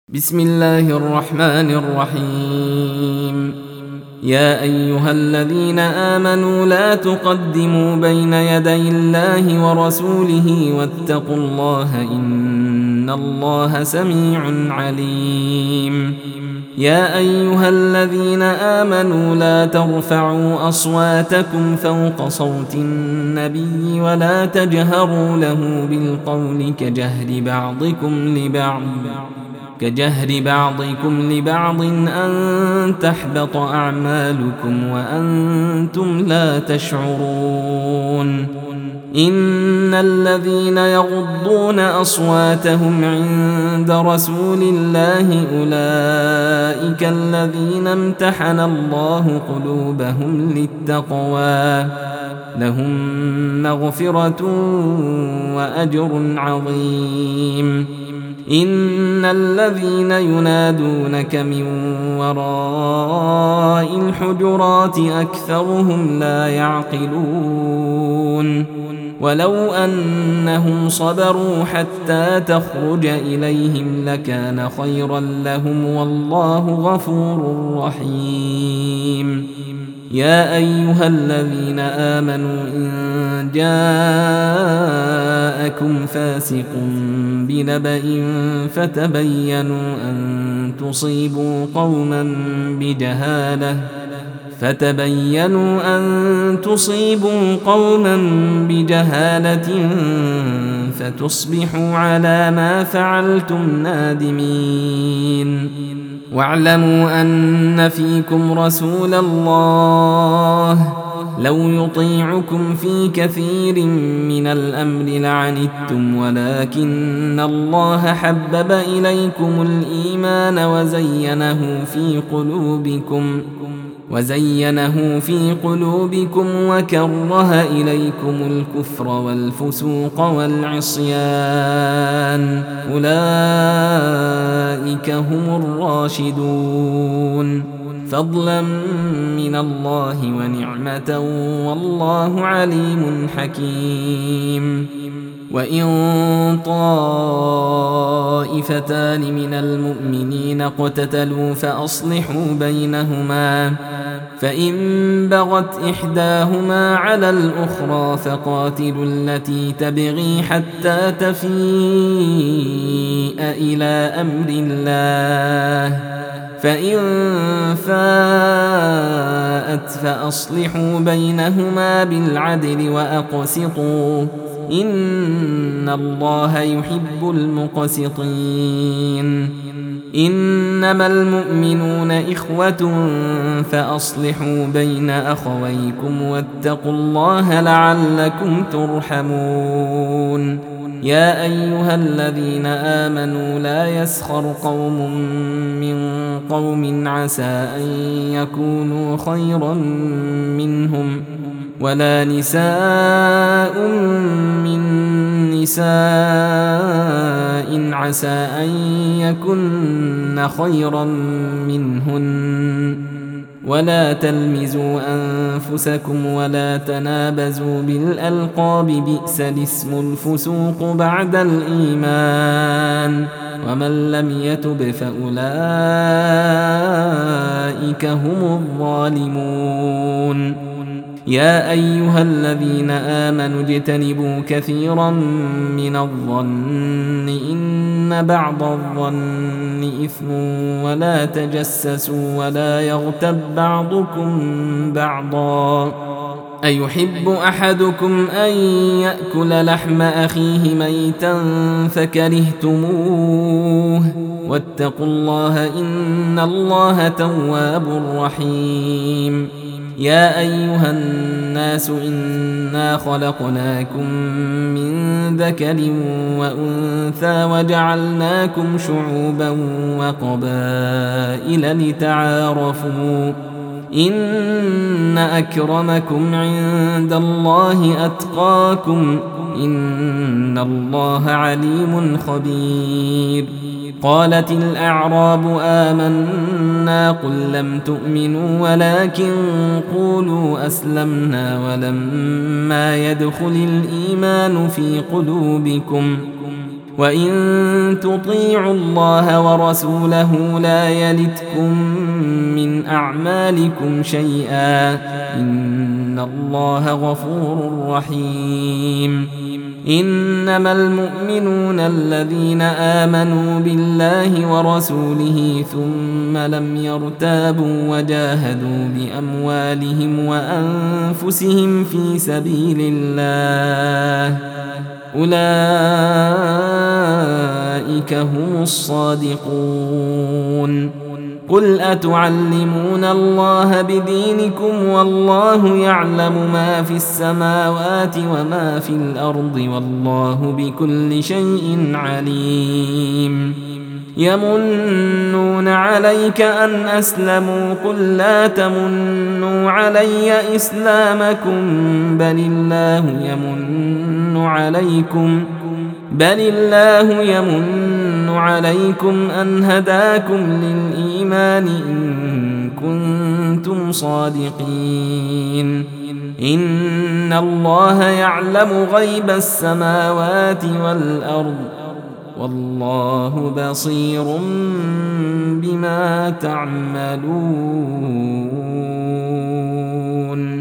بسم الله الرحمن الرحيم. يا أيها الذين آمنوا لا تقدموا بين يدي الله ورسوله واتقوا الله إن الله سميع عليم. يا أيها الذين آمنوا لا ترفعوا أصواتكم فوق صوت النبي ولا تجهروا له بالقول كجهر بعضكم لبعض أن تحبط أعمالكم وأنتم لا تشعرون. إن الذين يغضون أصواتهم عند رسول الله أولئك الذين امتحن الله قلوبهم للتقوى لهم مغفرة وأجر عظيم. إن الذين ينادونك من وراء الحجرات أكثرهم لا يعقلون. ولو أنهم صبروا حتى تخرج إليهم لكان خيرا لهم والله غفور رحيم. يا أيها الذين آمنوا إن جاءكم فاسق بنبأ فتبينوا أن تصيبوا قوما بجهالة فتصبحوا على ما فعلتم نادمين. واعلموا أن فيكم رسول الله لو يطيعكم في كثير من الأمر لعنتم ولكن الله حبب إليكم الإيمان وزينه في قلوبكم وكره إليكم الكفر والفسوق والعصيان أولئك هم الراشدون فضلا من الله ونعمة والله عليم حكيم. وإن طائفتان من المؤمنين اقتتلوا فأصلحوا بينهما فإن بغت إحداهما على الأخرى فقاتلوا التي تبغي حتى تفيء إلى أمر الله فإن فاءت فأصلحوا بينهما بالعدل وأقسطوا إن الله يحب المقسطين. إنما المؤمنون إخوة فأصلحوا بين أخويكم واتقوا الله لعلكم ترحمون. يا أيها الذين آمنوا لا يسخر قوم من قوم عسى أن يكونوا خيرا منهم ولا نساء من نساء عسى أن يكن خيرا منهن ولا تلمزوا أنفسكم ولا تنابزوا بالألقاب بئس الاسم الفسوق بعد الإيمان ومن لم يتب فأولئك هم الظالمون. يا أيها الذين آمنوا اجتنبوا كثيرا من الظن إن بعض الظن إثم ولا تجسسوا ولا يغتب بعضكم بعضا أيحب أحدكم أن يأكل لحم أخيه ميتا فكرهتموه واتقوا الله إن الله تواب رحيم. يا أيها الناس إنا خلقناكم من ذكر وأنثى وجعلناكم شعوبا وقبائل لتعارفوا إن أكرمكم عند الله أتقاكم إن الله عليم خبير. قالت الأعراب آمنا قل لم تؤمنوا ولكن قولوا أسلمنا ولما يدخل الإيمان في قلوبكم وإن تطيعوا الله ورسوله لا يلتكم من أعمالكم شيئا إن الله غفور رحيم إنما المؤمنون الذين آمنوا بالله ورسوله ثم لم يرتابوا وجاهدوا بأموالهم وأنفسهم في سبيل الله أولئك هم الصادقون قل أتعلمون الله بدينكم والله يعلم ما في السماوات وما في الأرض والله بكل شيء عليم يمنون عليك أن أسلموا قل لا تمنوا علي إسلامكم بل الله يمن عليكم أن هداكم للإيمان إن كنتم صادقين إن الله يعلم غيب السماوات والأرض والله بصير بما تعملون